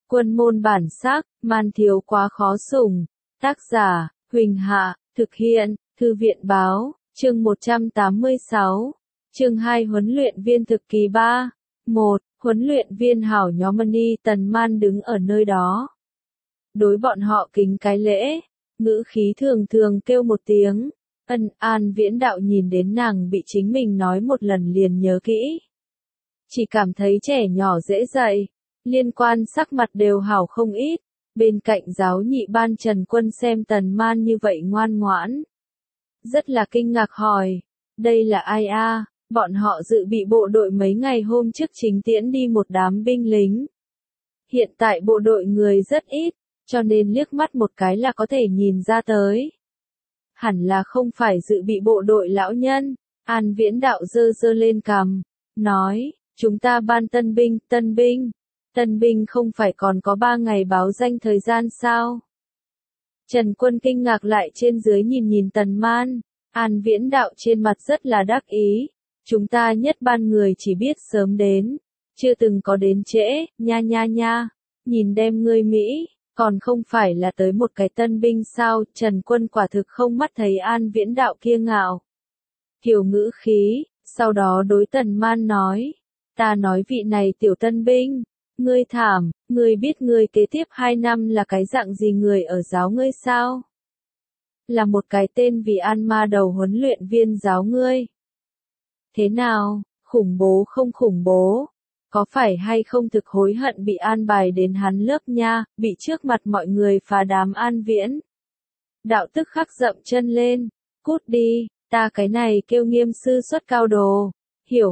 Quân môn bản sắc, man thiếu quá khó sủng. Tác giả, Huỳnh Hạ, thực hiện, Thư viện báo, chương 186. Chương 2 huấn luyện viên thực kỳ 3. 1. Huấn luyện viên hảo nhóm Mani Tần Man đứng ở nơi đó. Đối bọn họ kính cái lễ, ngữ khí thường thường kêu một tiếng. An Viễn Đạo nhìn đến nàng bị chính mình nói một lần liền nhớ kỹ. Chỉ cảm thấy trẻ nhỏ dễ dạy, liên quan sắc mặt đều hảo không ít. Bên cạnh giáo nhị ban Trần Quân xem Tần Man như vậy ngoan ngoãn. Rất là kinh ngạc hỏi, đây là ai a? Bọn họ dự bị bộ đội mấy ngày hôm trước chính tiễn đi một đám binh lính. Hiện tại bộ đội người rất ít, cho nên liếc mắt một cái là có thể nhìn ra tới. Hẳn là không phải dự bị bộ đội lão nhân. An Viễn Đạo giơ giơ lên cằm, nói, chúng ta ban tân binh không phải còn có 3 ngày báo danh thời gian sao? Trần Quân kinh ngạc lại trên dưới nhìn Tần Man. An Viễn Đạo trên mặt rất là đắc ý. Chúng ta nhất ban người chỉ biết sớm đến, chưa từng có đến trễ, nha. Nhìn đem ngươi Mỹ, còn không phải là tới một cái tân binh sao? Trần Quân quả thực không mắt thấy An Viễn Đạo kia ngạo kiều ngữ khí, sau đó đối Tần Man nói, ta nói vị này tiểu tân binh, ngươi thảm, ngươi biết ngươi kế tiếp 2 năm là cái dạng gì người ở giáo ngươi sao? Là một cái tên vì An Ma đầu huấn luyện viên giáo ngươi. Thế nào, khủng bố không khủng bố? Có phải hay không thực hối hận bị an bài đến hắn lớp nha, bị trước mặt mọi người phá đám An Viễn Đạo tức khắc dậm chân lên, cút đi, ta cái này kêu nghiêm sư xuất cao đồ, hiểu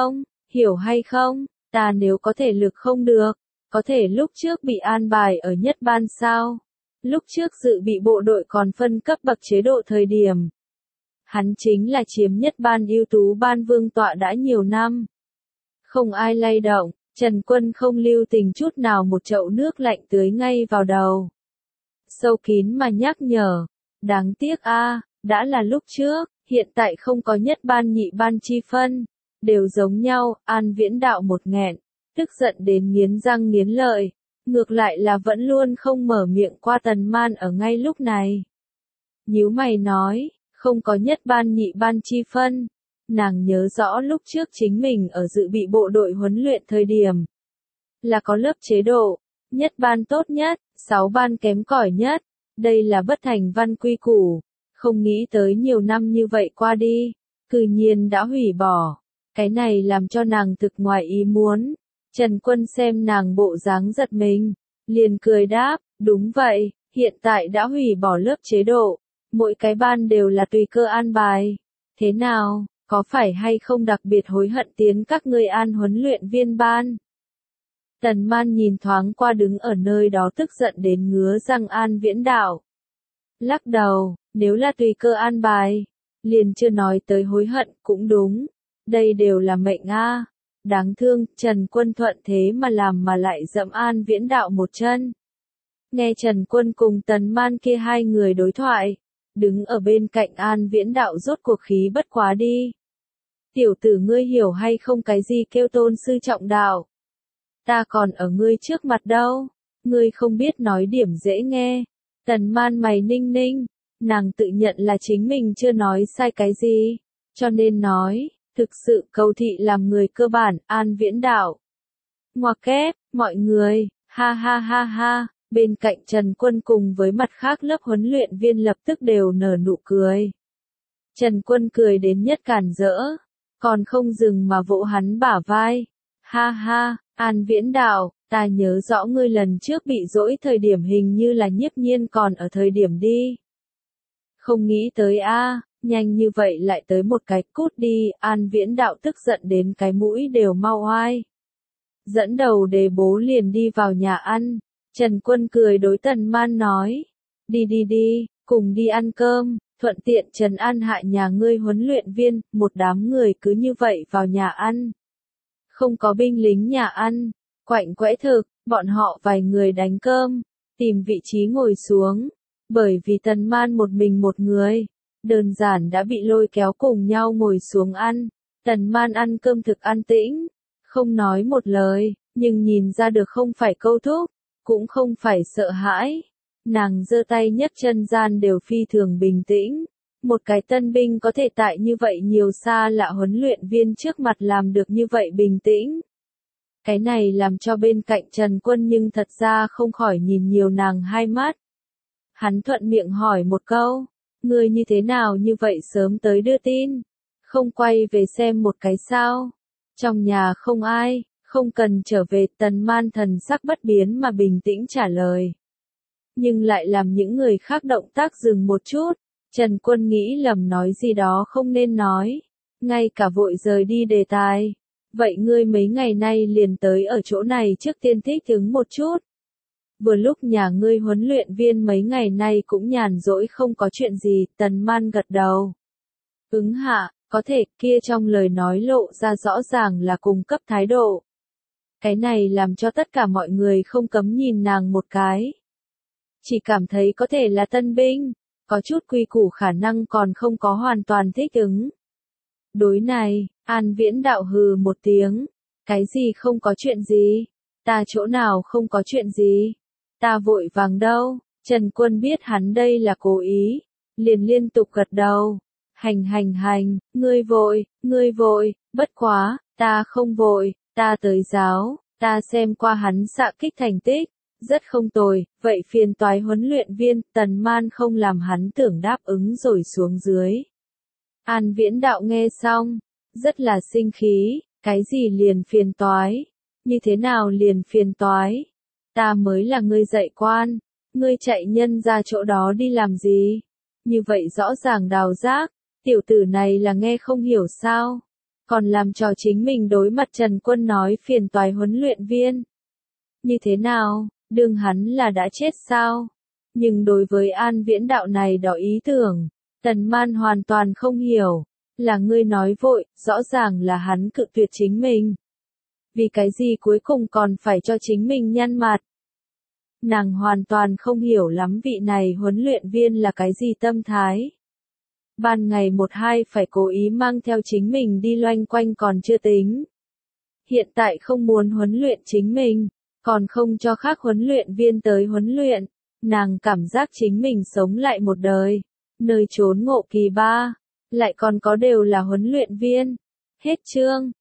hay không, ta nếu có thể lực không được, có thể lúc trước bị an bài ở nhất ban sao, lúc trước dự bị bộ đội còn phân cấp bậc chế độ thời điểm. Hắn chính là chiếm nhất ban ưu tú ban vương tọa đã nhiều năm. Không ai lay động, Trần Quân không lưu tình chút nào một chậu nước lạnh tưới ngay vào đầu. Sâu kín mà nhắc nhở, đáng tiếc a, đã là lúc trước, hiện tại không có nhất ban nhị ban chi phân, đều giống nhau. An Viễn Đạo một nghẹn, tức giận đến nghiến răng nghiến lợi, ngược lại là vẫn luôn không mở miệng qua Tần Man ở ngay lúc này. Nhíu mày nói, không có nhất ban nhị ban chi phân. Nàng nhớ rõ lúc trước chính mình ở dự bị bộ đội huấn luyện thời điểm. Là có lớp chế độ, nhất ban tốt nhất, 6 ban kém cỏi nhất. Đây là bất thành văn quy củ. Không nghĩ tới nhiều năm như vậy qua đi, cư nhiên đã hủy bỏ. Cái này làm cho nàng thực ngoài ý muốn. Trần Quân xem nàng bộ dáng giật mình, liền cười đáp, đúng vậy, hiện tại đã hủy bỏ lớp chế độ. Mỗi cái ban đều là tùy cơ an bài. Thế nào, có phải hay không đặc biệt hối hận tiến các ngươi an huấn luyện viên ban? Tần Man nhìn thoáng qua đứng ở nơi đó tức giận đến ngứa răng An Viễn Đạo. Lắc đầu, nếu là tùy cơ an bài, liền chưa nói tới hối hận cũng đúng. Đây đều là mệnh a. Đáng thương, Trần Quân thuận thế mà làm mà lại dẫm An Viễn Đạo một chân. Nghe Trần Quân cùng Tần Man kia hai người đối thoại, đứng ở bên cạnh An Viễn Đạo rốt cuộc khí bất quá đi. Tiểu tử ngươi hiểu hay không cái gì kêu tôn sư trọng đạo? Ta còn ở ngươi trước mặt đâu, ngươi không biết nói điểm dễ nghe. Tần Man mày ninh ninh, nàng tự nhận là chính mình chưa nói sai cái gì, cho nên nói, thực sự cầu thị làm người cơ bản. An Viễn Đạo ngoặc kép, mọi người, ha, bên cạnh Trần Quân cùng với mặt khác lớp huấn luyện viên lập tức đều nở nụ cười. Trần Quân cười đến nhất cản rỡ, còn không dừng mà vỗ hắn bả vai. Ha, An Viễn Đạo, ta nhớ rõ ngươi lần trước bị dỗi thời điểm hình như là Nhiếp Nhiên còn ở thời điểm đi. Không nghĩ tới a, nhanh như vậy lại tới một cái cút đi. An Viễn Đạo tức giận đến cái mũi đều mau oai. Dẫn đầu đề bố liền đi vào nhà ăn. Trần Quân cười đối Tần Man nói, đi, cùng đi ăn cơm, thuận tiện trần an hạ nhà ngươi huấn luyện viên. Một đám người cứ như vậy vào nhà ăn. Không có binh lính nhà ăn, quạnh quẽ thực, bọn họ vài người đánh cơm, tìm vị trí ngồi xuống. Bởi vì Tần Man một mình một người, đơn giản đã bị lôi kéo cùng nhau ngồi xuống ăn. Tần Man ăn cơm thực an tĩnh, không nói một lời, nhưng nhìn ra được không phải câu thúc. cũng không phải sợ hãi. Nàng giơ tay nhấc chân gian đều phi thường bình tĩnh. Một cái tân binh có thể tại như vậy nhiều xa lạ huấn luyện viên trước mặt làm được như vậy bình tĩnh. Cái này làm cho bên cạnh Trần Quân nhưng thật ra không khỏi nhìn nhiều nàng hai mắt. Hắn thuận miệng hỏi một câu, ngươi như thế nào như vậy sớm tới đưa tin, không quay về xem một cái sao? Trong nhà không ai, không cần trở về. Tần Man thần sắc bất biến mà bình tĩnh trả lời. Nhưng lại làm những người khác động tác dừng một chút. Trần Quân nghĩ lầm nói gì đó không nên nói, ngay cả vội rời đi đề tài. Vậy ngươi mấy ngày nay liền tới ở chỗ này trước tiên thích ứng một chút. Vừa lúc nhà ngươi huấn luyện viên mấy ngày nay cũng nhàn rỗi không có chuyện gì. Tần Man gật đầu. Ứng hạ, có thể. Kia trong lời nói lộ ra rõ ràng là cung cấp thái độ. Cái này làm cho tất cả mọi người không cấm nhìn nàng một cái. Chỉ cảm thấy có thể là tân binh, có chút quy củ khả năng còn không có hoàn toàn thích ứng. Đối này, An Viễn Đạo hừ một tiếng. Cái gì không có chuyện gì? Ta chỗ nào không có chuyện gì? Ta vội vàng đâu? Trần Quân biết hắn đây là cố ý, liền liên tục gật đầu. Hành, ngươi vội, bất quá, ta không vội, ta tới giáo, ta xem qua hắn xạ kích thành tích, rất không tồi, vậy phiền toái huấn luyện viên. Tần Man không làm hắn tưởng đáp ứng rồi xuống dưới. An Viễn Đạo nghe xong, rất là sinh khí, cái gì liền phiền toái, như thế nào liền phiền toái, ta mới là ngươi dạy quan, ngươi chạy nhân ra chỗ đó đi làm gì, như vậy rõ ràng đào giác, tiểu tử này là nghe không hiểu sao, còn làm trò chính mình đối mặt Trần Quân nói phiền toái huấn luyện viên. Như thế nào, đương hắn là đã chết sao? Nhưng đối với An Viễn Đạo này đó ý tưởng, Tần Man hoàn toàn không hiểu, là ngươi nói vội, rõ ràng là hắn cự tuyệt chính mình. Vì cái gì cuối cùng còn phải cho chính mình nhăn mặt? Nàng hoàn toàn không hiểu lắm vị này huấn luyện viên là cái gì tâm thái. Ban ngày một hai phải cố ý mang theo chính mình đi loanh quanh còn chưa tính. Hiện tại không muốn huấn luyện chính mình, còn không cho khác huấn luyện viên tới huấn luyện, nàng cảm giác chính mình sống lại một đời, nơi trốn ngộ kỳ ba, lại còn có đều là huấn luyện viên. Hết chương.